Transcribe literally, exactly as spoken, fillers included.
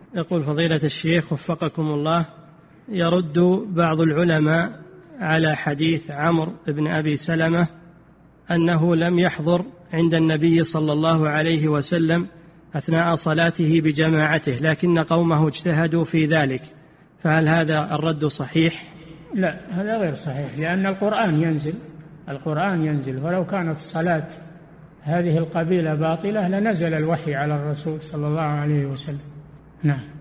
يقول فضيلة الشيخ وفقكم الله، يرد بعض العلماء على حديث عمرو بن أبي سلمة أنه لم يحضر عند النبي صلى الله عليه وسلم أثناء صلاته بجماعته لكن قومه اجتهدوا في ذلك، فهل هذا الرد صحيح؟ لا، هذا غير صحيح، لأن القرآن ينزل القرآن ينزل ولو كانت صلاة هذه القبيلة باطلة لنزل الوحي على الرسول صلى الله عليه وسلم. نعم.